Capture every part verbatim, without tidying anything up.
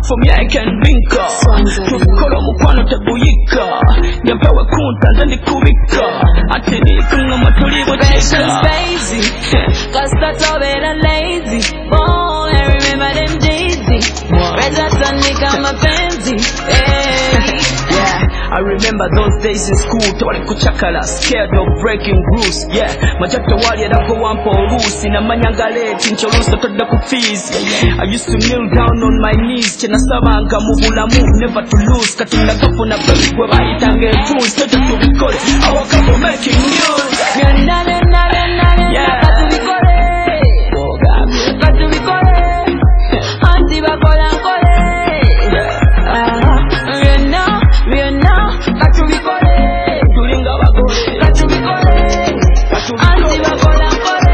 for me I can link up. Tukolo mukwano tebuyika. Nyapewe kunta nzandi kubika. Ati ni kunga matulibu chika. Patience lazy, cause that's all better lazy. Oh, I remember them daisy. Reza Tanika mapenzi. Yeah, I remember those days in school. Tawali kuchakala, scared of breaking rules. Yeah, majato wali adako wampo rusi. Na manyangale, tincholusa toda kufees. I used to kneel down on my knees. Chena sabanga, mubula move, never to lose. Katunga kafu na baby, kwa itange tunes. Toda to record, I woke up for making news. Vyona, vyona, vyona, vyona, katubikore. Katubikore. Anti bakola nkore. Vyona, vyona, katubikore. Tulinga bagore. Katubikore. Anti bakola nkore.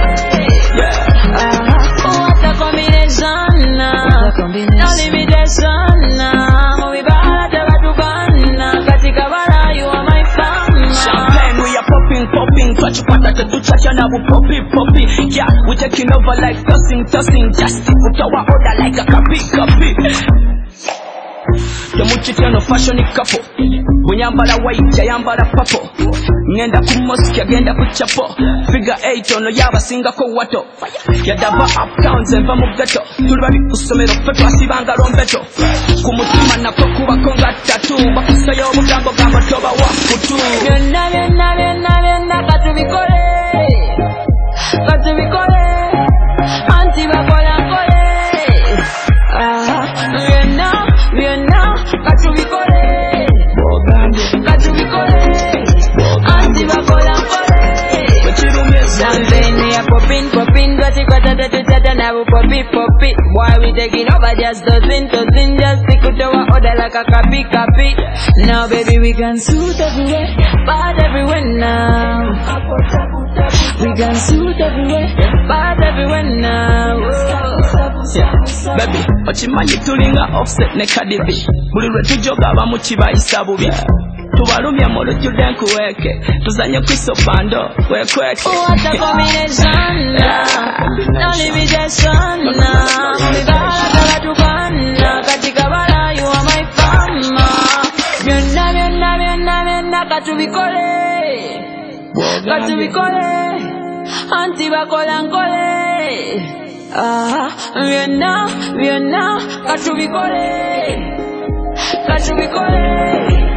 What a combination. No limitation. We bala tebatubana. Katika bara, you are my fama. Champagne, we are popping, popping. Touch pata to touch and I will poppy, poppy. Yeah, we taking over like tossing, tossing. Just put our order like a copy, copy. Yamuchitano fashion couple. Bunyambala white, yambala purple. Ngenda ku mosque, agenda ku chapel. Figure eight ono yaba singa ko wato. Yadava uptown zemba mu ghetto. Tulibali kusomero fetu asibanga rombeto. Kumutima nako kuba konga tattoo. Bakusayo obugambo gamba toba wakutu. Vyona, vyona, vyona, vyona, katubikore. Katubikore. Anti bakola nkore. Vyona, vyona, katubikore. Katubikore. Anti bakola nkore. Champagne, we are popping, popping. Gati kwa tata tutata na bu poppy, poppy. Boy, we taking over just dozen, dozen. Just stick to our order like a copy, copy. Now baby we can suit everywhere, but everywhere now. We can suit everywhere, but everywhere now. Yeah, baby, ochimanyi tulinga offset ne kadibi. Buli lwe tujoga abamu kibayisa bubi. Tubalumya molo jude nkuweke. Tuzanye kwiso bando, wekweke. What a combination. No limitation. Mibala tebatubana. Katika bara, you are my fama. Vyona, vyona, vyona, vyona, katubikore. Katubikore. Anti bakola nkore. Vyona, vyona, katubikore. Katubikore.